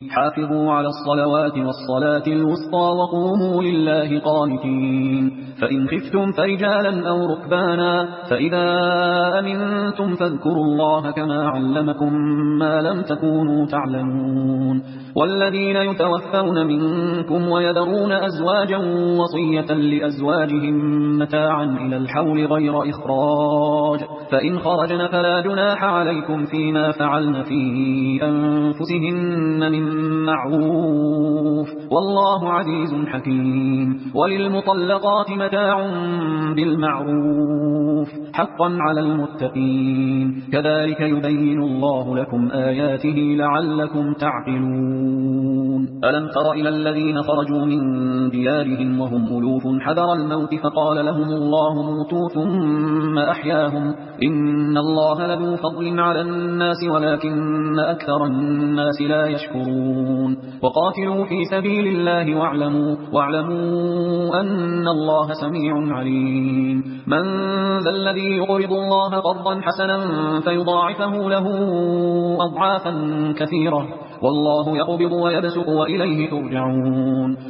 حافظوا على الصلوات والصلاة الوسطى وقوموا لله قانتين. فإن خفتم فرجالا أو ركبانا فإذا أمنتم فاذكروا الله كما علمكم ما لم تكونوا تعلمون. والذين يتوفون منكم ويذرون أزواجا وصية لأزواجهم متاعا إلى الحول غير إخراج فإن خرجن فلا جناح عليكم فيما فعلن في أنفسهن من معروف والله عزيز حكيم. وللمطلقات متاع بالمعروف حقا على المتقين كذلك يبين الله لكم آياته لعلكم تعقلون. ألم تر إلى الذين خرجوا من ديارهم وهم ألوف حذر الموت فقال لهم الله موتوا ثم أحياهم إن الله لذو فضل على الناس ولكن أكثر الناس لا يشكرون. وقاتلوا في سبيل الله واعلموا أن الله سميع عليم. من ذا الذي يقرض الله قرضا حسنا فيضاعفه له أضعافا كثيرة والله يقبض ويبسط وإليه ترجعون.